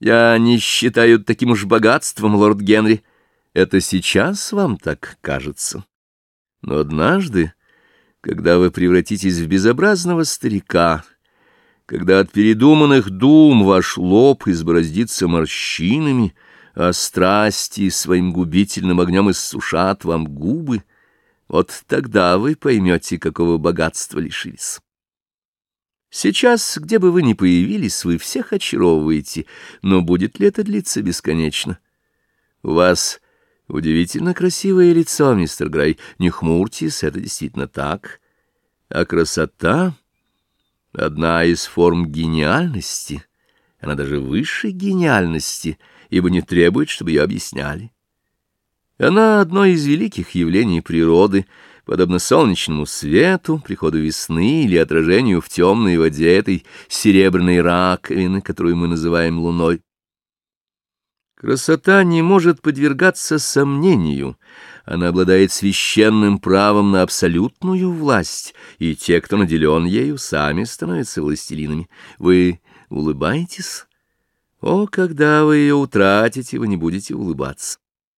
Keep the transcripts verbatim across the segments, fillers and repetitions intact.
Я не считаю таким уж богатством, лорд Генри. Это сейчас вам так кажется. Но однажды, когда вы превратитесь в безобразного старика, когда от передуманных дум ваш лоб избороздится морщинами, а страсти своим губительным огнем иссушат вам губы, вот тогда вы поймете, какого богатства лишились. Сейчас, где бы вы ни появились, вы всех очаровываете, но будет ли это длиться бесконечно? У вас удивительно красивое лицо, мистер Грей, не хмурьтесь, это действительно так. А красота — одна из форм гениальности, она даже выше гениальности, ибо не требует, чтобы ее объясняли. Она одно из великих явлений природы, подобно солнечному свету, приходу весны или отражению в темной воде этой серебряной раковины, которую мы называем луной. Красота не может подвергаться сомнению, она обладает священным правом на абсолютную власть, и те, кто наделен ею, сами становятся властелинами. Вы улыбаетесь? О, когда вы ее утратите, вы не будете улыбаться.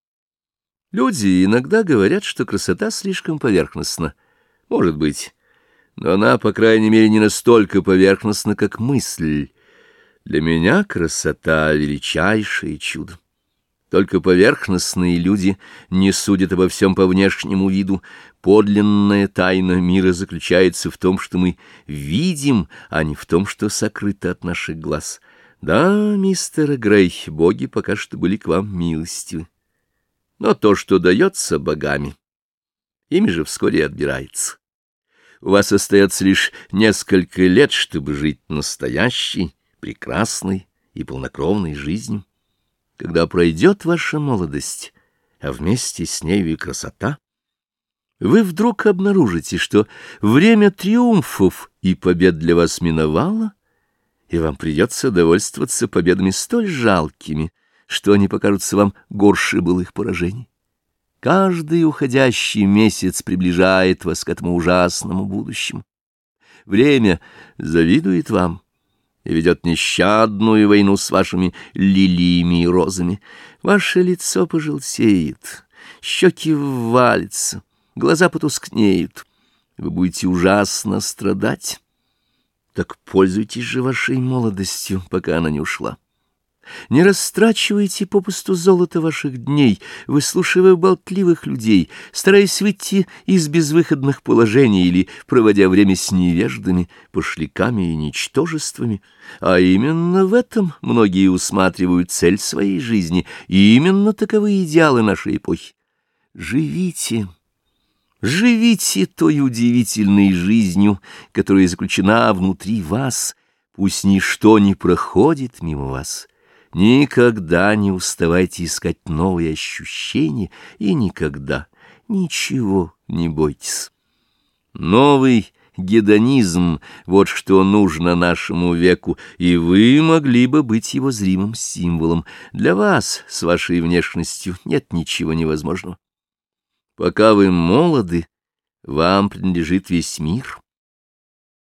Люди иногда говорят, что красота слишком поверхностна. Может быть, но она, по крайней мере, не настолько поверхностна, как мысль. Для меня красота — величайшее чудо. Только поверхностные люди не судят обо всем по внешнему виду. Подлинная тайна мира заключается в том, что мы видим, а не в том, что сокрыто от наших глаз. Да, мистер Грей, боги пока что были к вам милостивы. Но то, что дается богами, ими же вскоре отбирается. У вас остается лишь несколько лет, чтобы жить настоящей, прекрасной и полнокровной жизнью. Когда пройдет ваша молодость, а вместе с нею и красота, вы вдруг обнаружите, что время триумфов и побед для вас миновало, и вам придется довольствоваться победами столь жалкими, что они покажутся вам горше былых поражений. Каждый уходящий месяц приближает вас к этому ужасному будущему. Время завидует вам и ведет нещадную войну с вашими лилиями и розами. Ваше лицо пожелтеет, щеки ввалятся, глаза потускнеют. Вы будете ужасно страдать. Так пользуйтесь же вашей молодостью, пока она не ушла. Не растрачивайте попусту золото ваших дней, выслушивая болтливых людей, стараясь выйти из безвыходных положений или проводя время с невеждами, пошляками и ничтожествами. А именно в этом многие усматривают цель своей жизни, и именно таковы идеалы нашей эпохи. Живите, живите той удивительной жизнью, которая заключена внутри вас, пусть ничто не проходит мимо вас. Никогда не уставайте искать новые ощущения и никогда ничего не бойтесь. Новый гедонизм — вот что нужно нашему веку, и вы могли бы быть его зримым символом. Для вас с вашей внешностью нет ничего невозможного. Пока вы молоды, вам принадлежит весь мир.